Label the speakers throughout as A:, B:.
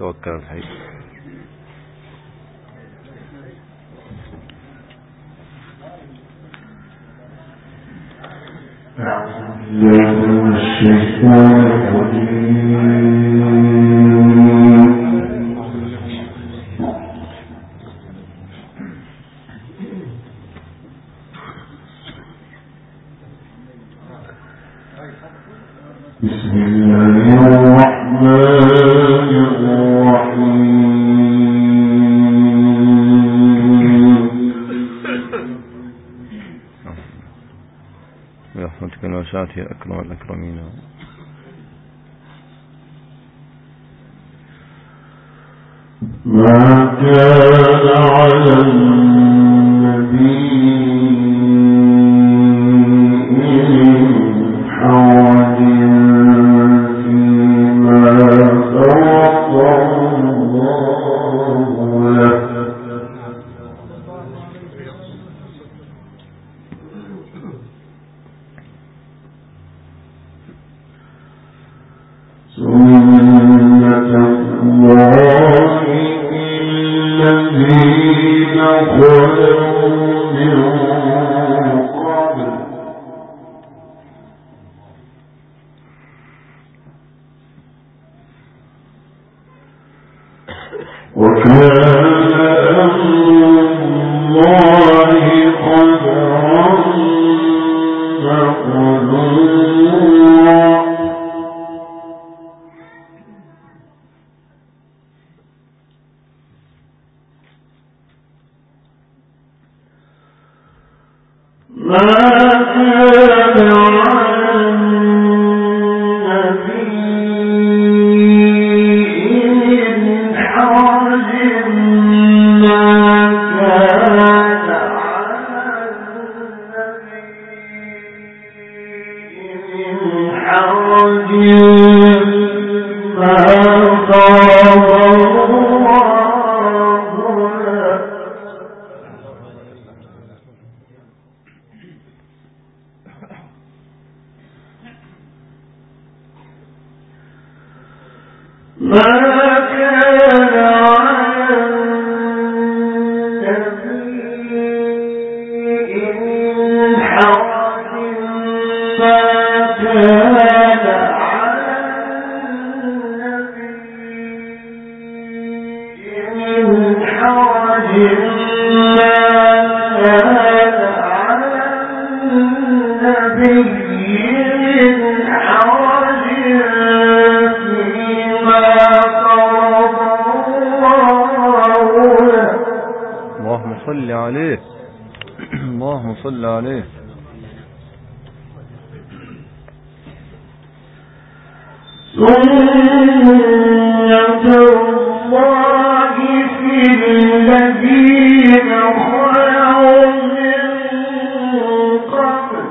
A: توكل الحي.
B: بسم الله الرحمن الرحيم.
A: برحمتك الواسعة يا أكرم الأكرمين.
B: ما كان على النبي
A: اللهم صل عليه.
B: سنة الله في الذين خلوا من قبل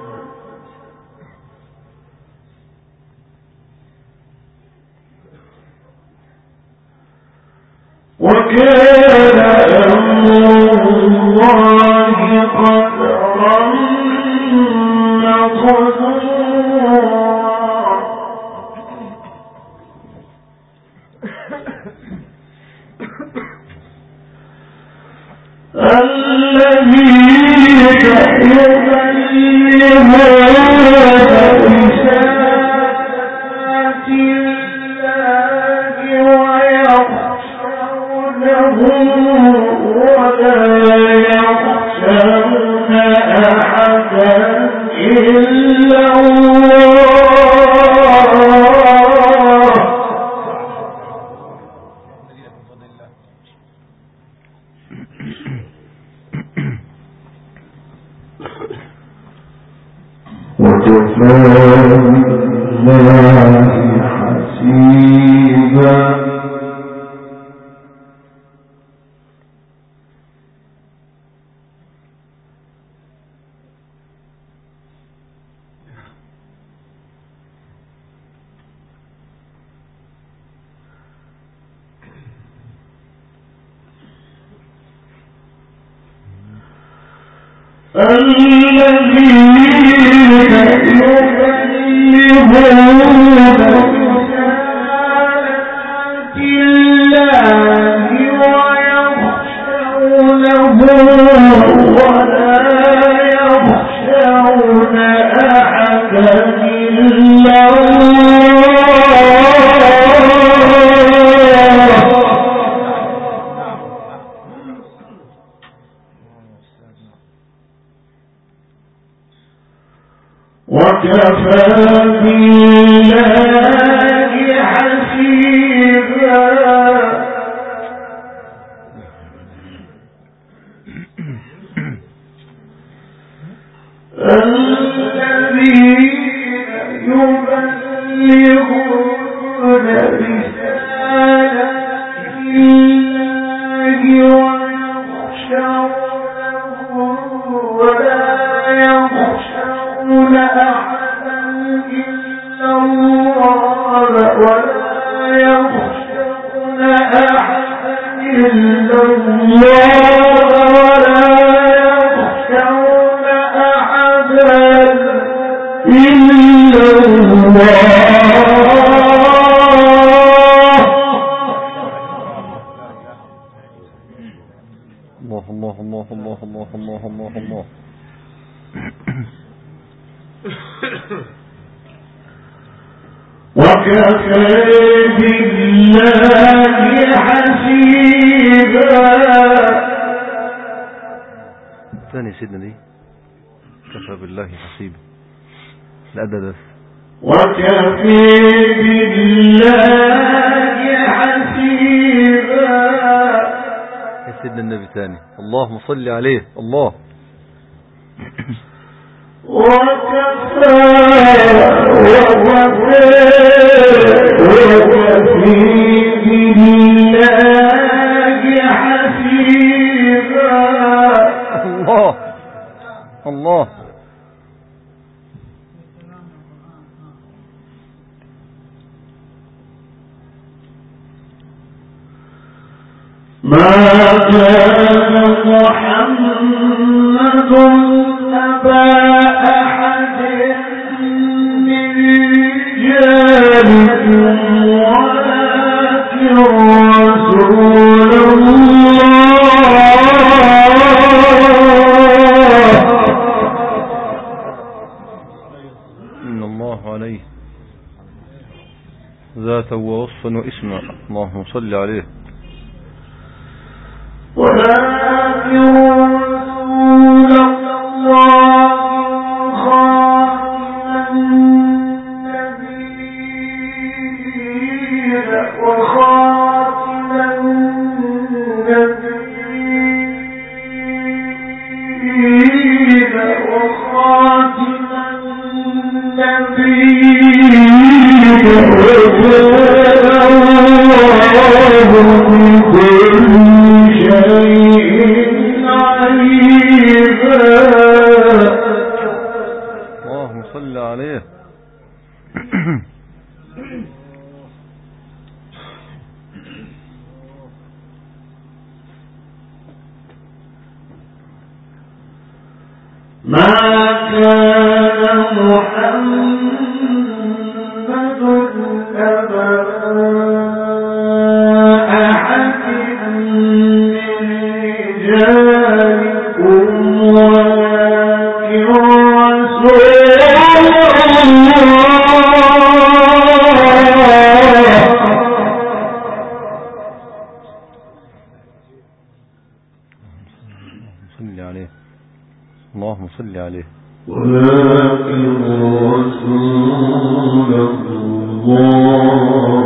B: وكان أمر الله قدرا مقدورا. الذين يبلغون رسالات الله ويخشونه ولا يخشون أحدا إلا الله. وكفى بالله حسيبا. الذين يبلغون رسالات
A: ثاني سيدنا دي كفى بالله حسيبا الأدب
B: وكفى بالله حسيبا.
A: يا سيدنا النبي ثاني اللهم صل عليه. الله
B: وكفى بالله حسيبا.
A: الله الله
B: ما كان محمد أبا أحد من رجالكم ولكن رسول الله
A: إن الله عليه ذات ووصفا واسما. اللهم صل عليه.
B: ولكن رسول الله خاتم النبيين وخاتم النبيين وخاتم النبيين
A: اللهم صل عليه.
B: ما كان محمد أبا أحد من رجالكم ولكن رسول
A: صل عليه. اللهم صل عليه.
B: ولكن رسول الله.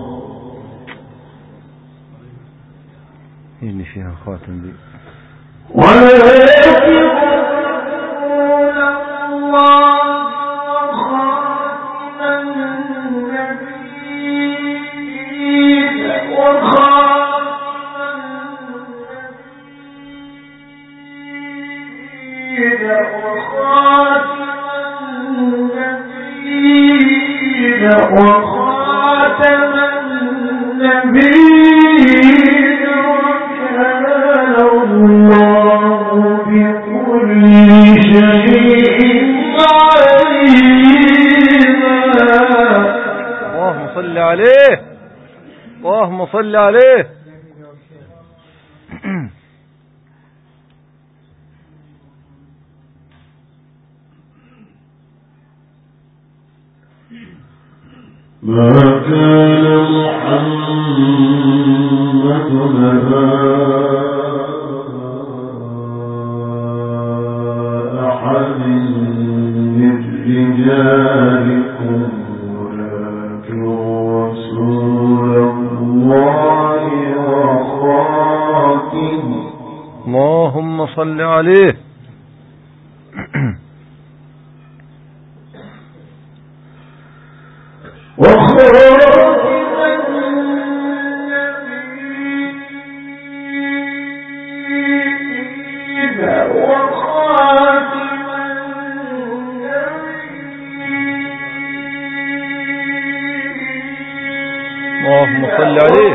A: إني فيها خاتم دي.
B: ولكن رسول الله وخاتم النبيين وخاتم النبيين وخاتم النبيين وكان الله بكل شيء عليما.
A: اللهم صل عليه. اللهم صل عليه. اللهم صل عليه. اللهم صل عليه.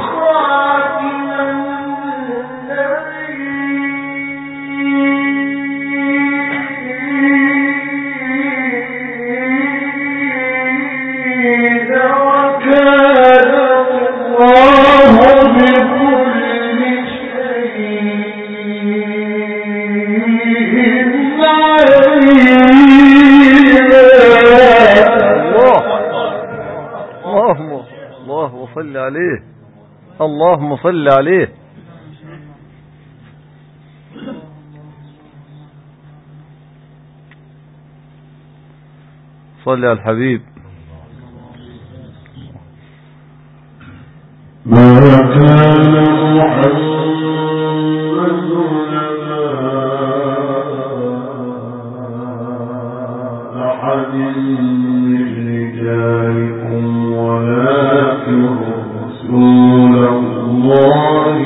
A: اللهم صل عليه. صل على الحبيب.
B: ما كان محمد أحد من رجالكم ولكن رسول الله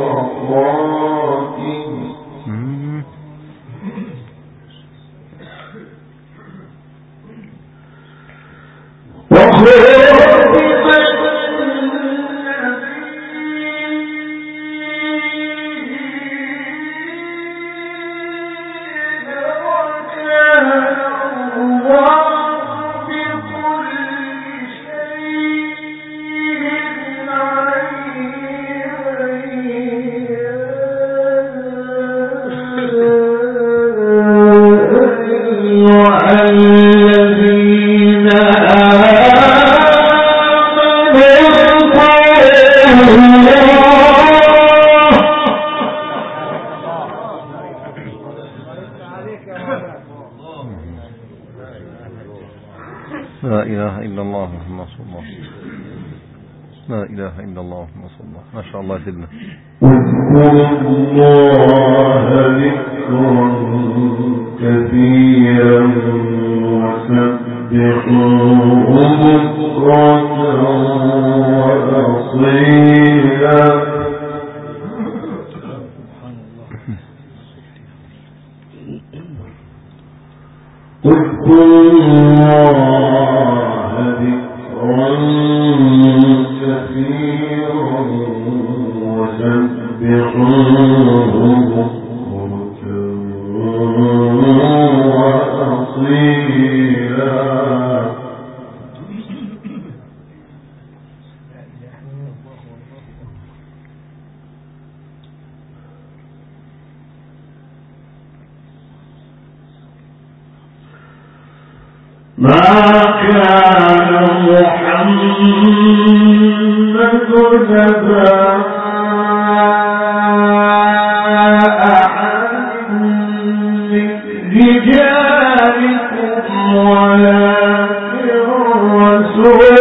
A: لا إله إلا الله محمد رسول الله. لا إله إلا الله محمد رسول الله. ما شاء الله سيدنا.
B: اذكروا الله ذكرا كثيرا وسبحوه بكرة وأصيلا. اذكروا الله ذكرا كثيرا وسبحوه بكرة وأصيلا. ما كان محمد أبا أحد من رجالكم ولكن رسول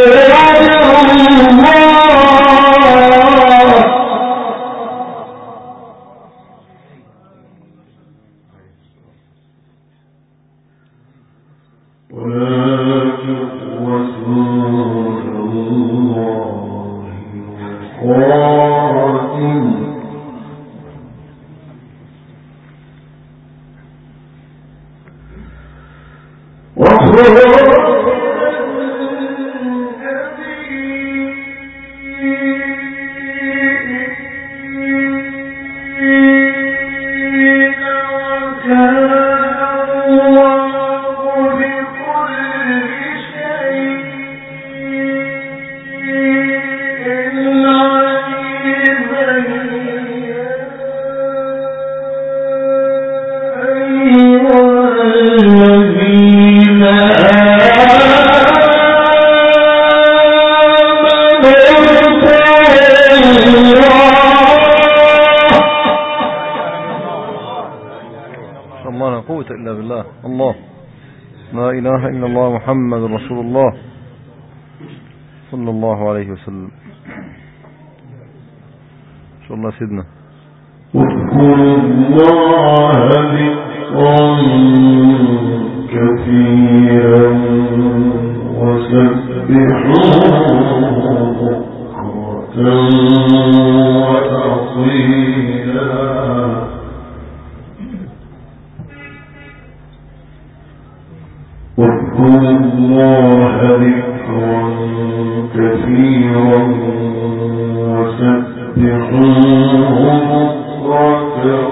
A: قوة إلا بالله. الله، لا إله إلا الله محمد رسول الله صلى الله عليه وسلم. إن شاء الله سيدنا.
B: واذكروا الله ذكرا كثيرا وسبحوه بكرة وأصيلا. واذكروا الله ذكرا كثيرا وسبحوه بكرة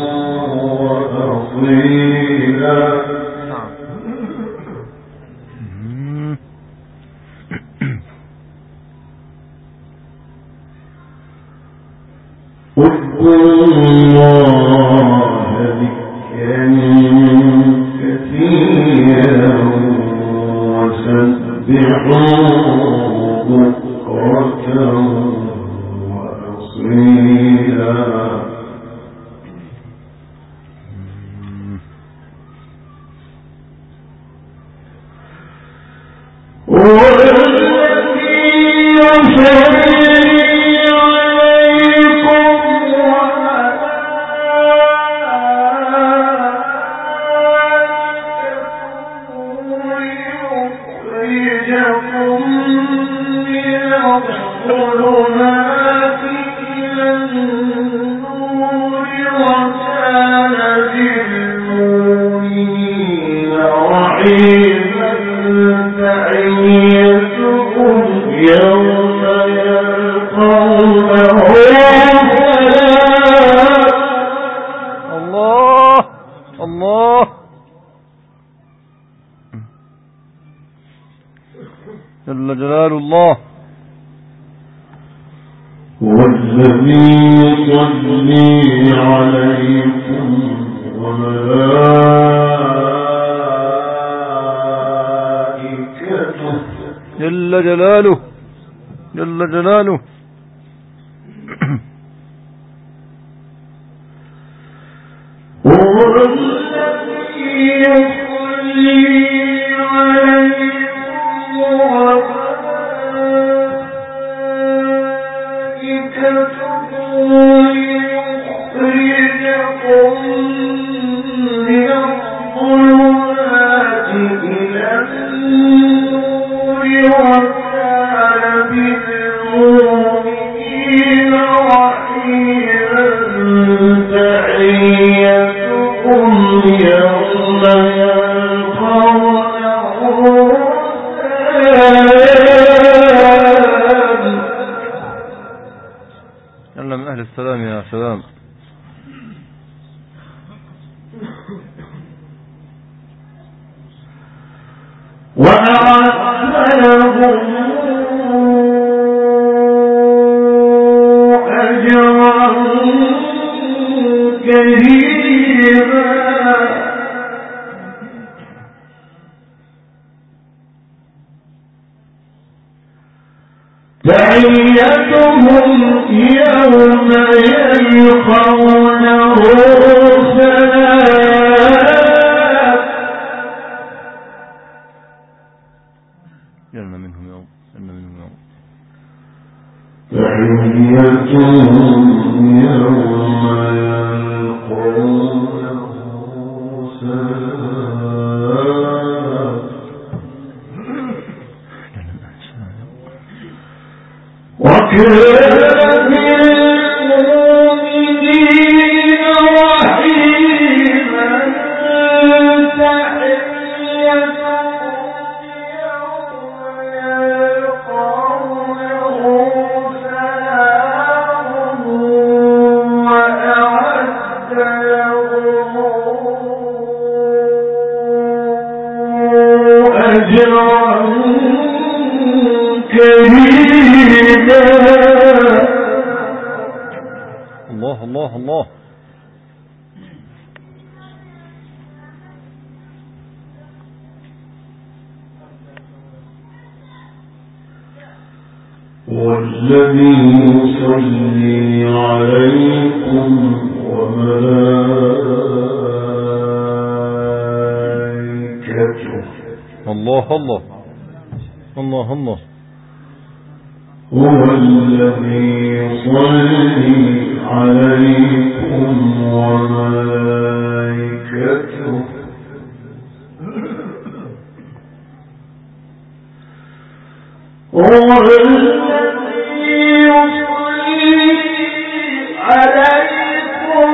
B: وأصيلا. اذكروا الله ذكرا كثيرا وسبحوه بكرة وأصيلا.
A: جل جلال الله.
B: والذي يصلي عليكم وملائكته
A: جل جلاله جل جلاله. من أهل السلام يا سلام.
B: وأعد لهم أجرا كريما. تحيتهم يوم يلقونه سلام.
A: جلنا منهم يوم
B: تحيتهم يوم يلقونه سلام. وكان بالمؤمنين رحيما. تحيتهم يوم يلقونه سلام وأعد لهم أجرا كريما.
A: الله الله الله.
B: والذي يصلي عليكم وملائكته
A: الله الله الله الله.
B: هو الذي يصلي عليكم وملائكته هو الذي يصلي عليكم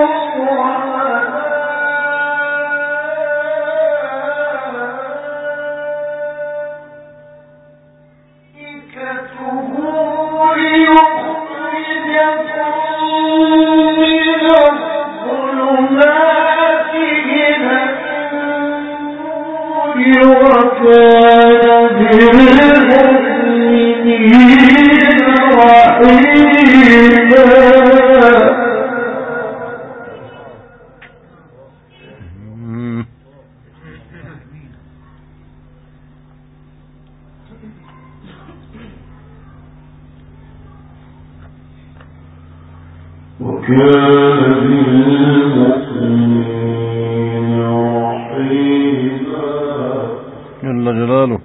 A: جل جلاله.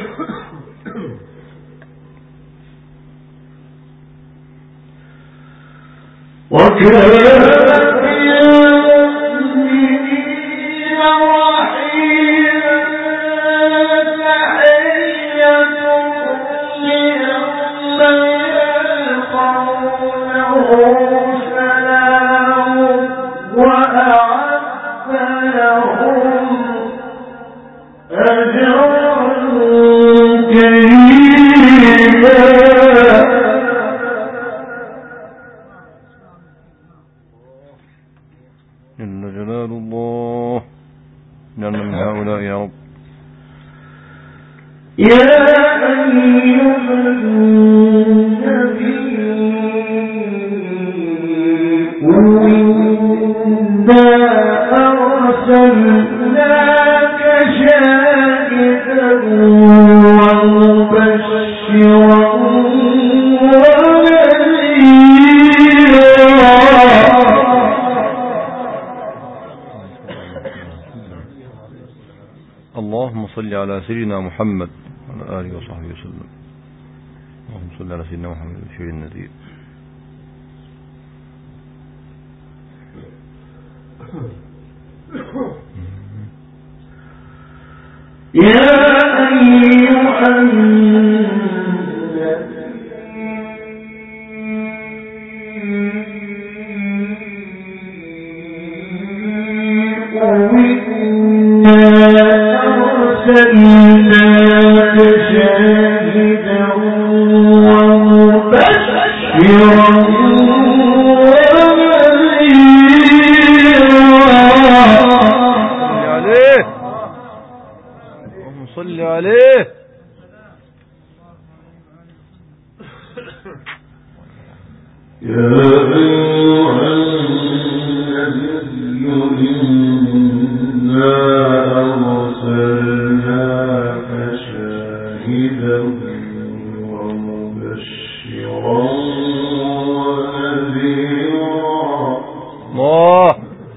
A: جل جلال الله. جعلنا من هؤلاء يا رب.
B: يا أيها النبي إنا أرسلناك شاهدا ومبشرا
A: اللهم صل على سيدنا محمد وعلى آله وصحبه وسلم. اللهم صل على سيدنا محمد البشير النذير.
B: يا أيها النبي أرسلناك شاهدا ومبشرا
A: صل عليه.
B: يا أيها النبي إنا أرسلناك شاهدا ومبشرا ونذيرا.
A: الله.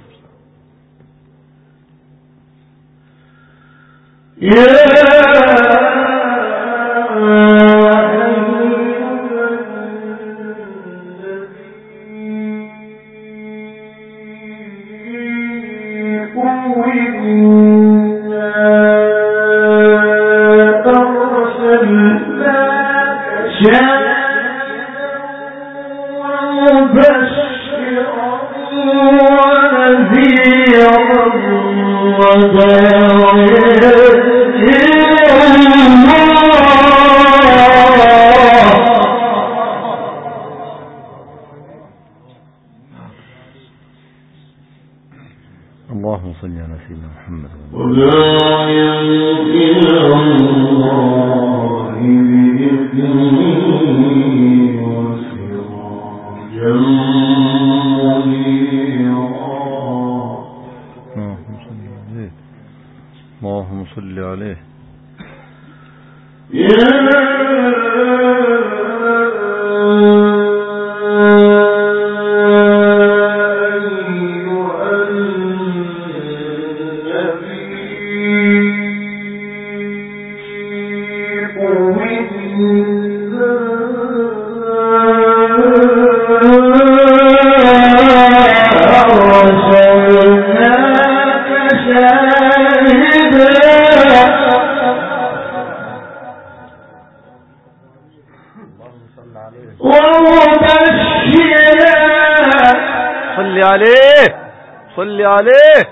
A: اللهم صل على سيدنا محمد
B: وداعيا إلى الله بإذنه وسراجا منيرا.
A: اللهم صل عليه. صل عليه صل عليه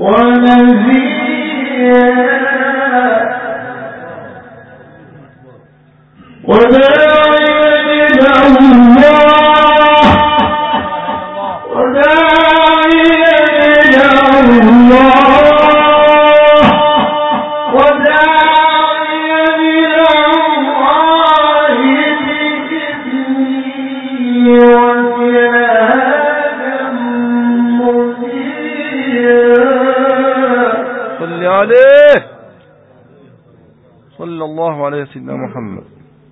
A: صلى الله عليه سيدنا محمد.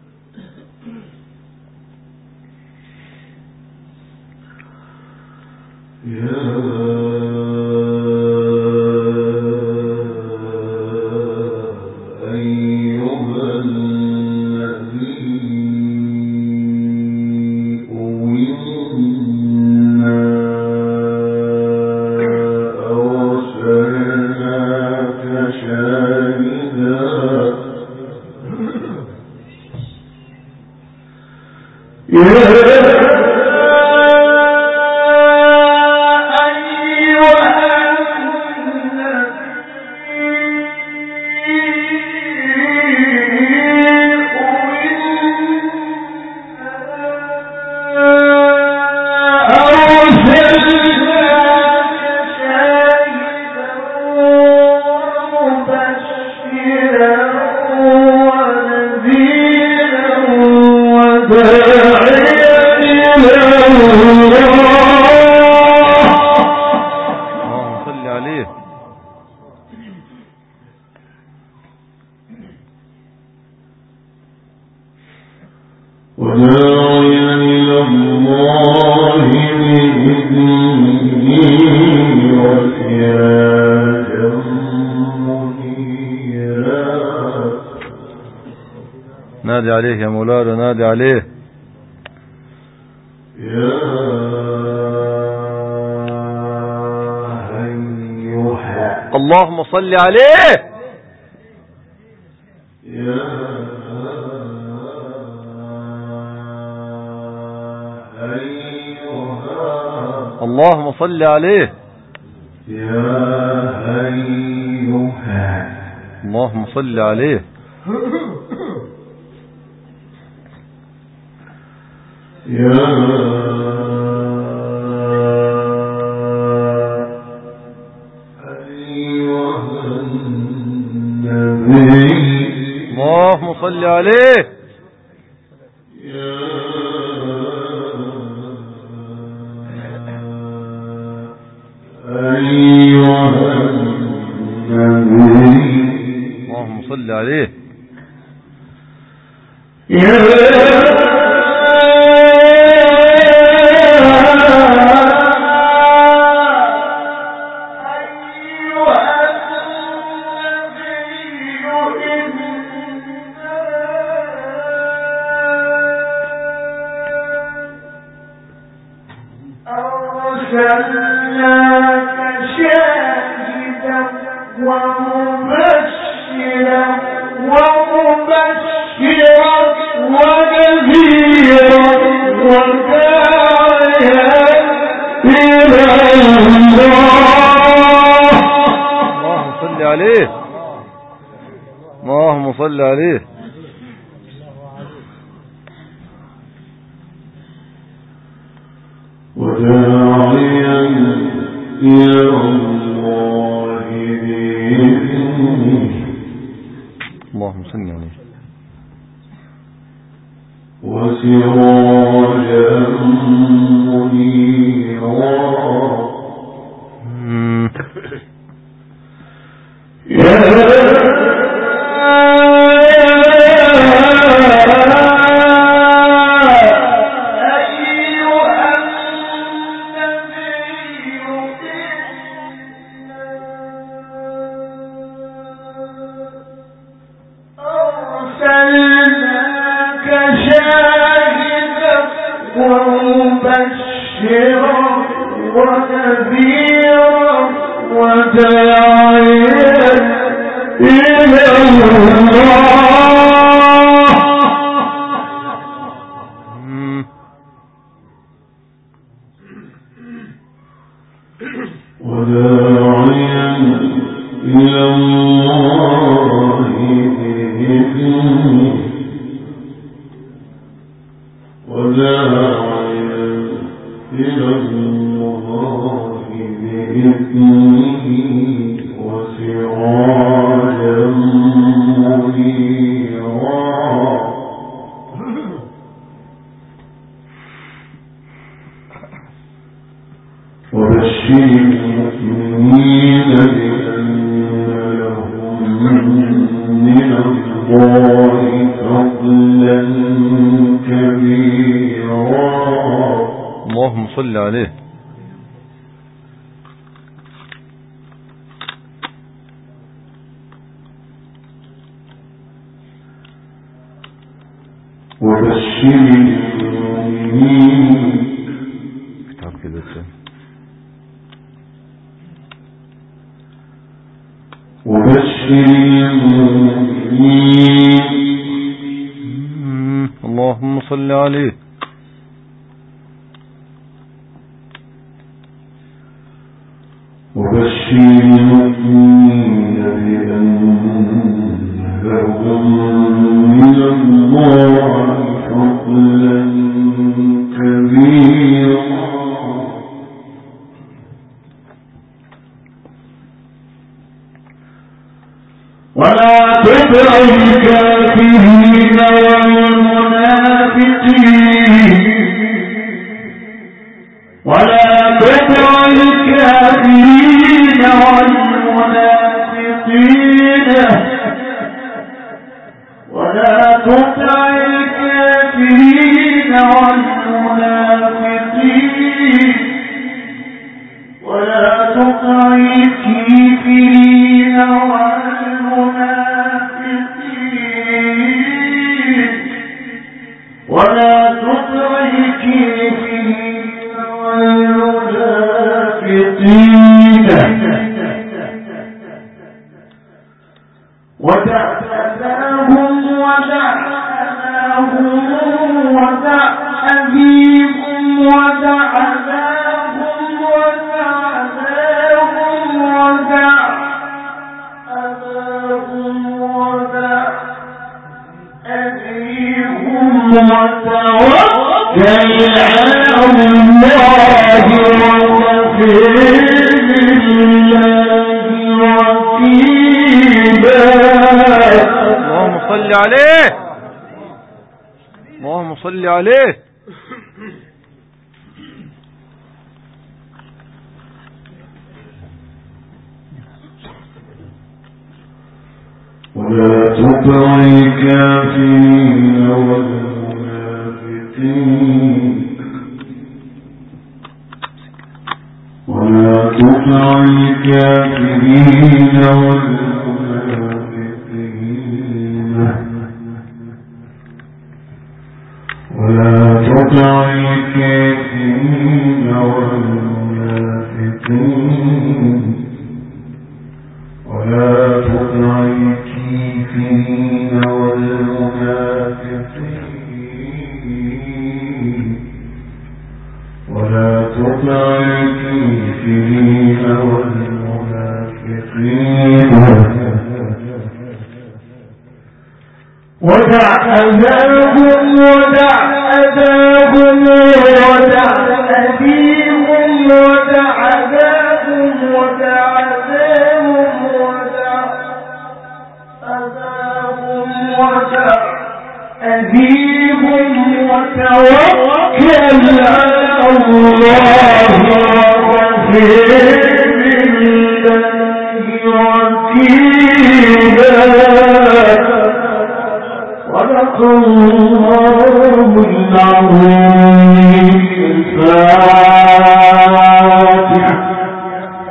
A: نادي عليه يا مولانا، نادي عليه. اللهم صل عليه. اللهم صل عليه. اللهم صل عليه. اللهم صل عليه. اللهم صل عليه. اللهم صل عليه.
B: وداعيا إلى الله بإذنه.
A: اللهم صل عليه.
B: وسراجا منيرا.
C: أرسلناك شاهدا
A: اللهم صل عليه.
B: وبشر المؤمنين
A: اللهم صل عليه.
B: وبشر المؤمنين بأن لهم من الله فضلا كبيرا ولا تطع الكافرين والمنافقين ولا تطع الكافرين والمنافقين ولا تطع الكافرين والمنافقين ولا تطع الكافرين والمنافقين ولا تطع الكافرين والمنافقين ودع أذاهم ودع أبيهم ودع أذاهم وتوكل على الله وكفى بالله وكيلا.
A: اللهم صل عليه. اللهم صل عليه.
B: ولا تطع الكافرين والمنافقين ولا تطع الكافرين والمنافقين ولا تطع الكافرين والمنافقين ولا تطع الكافرين والمنافقين ولا تطع الكافرين والمنافقين ودع أذاهم ودع أذاهم ودع أبيهم ودع أذاهم ودع أذاهم ودع أذاهم ودع أبيهم وتوكل على الله وكفى بالله وكيلا. صدق الله العظيم.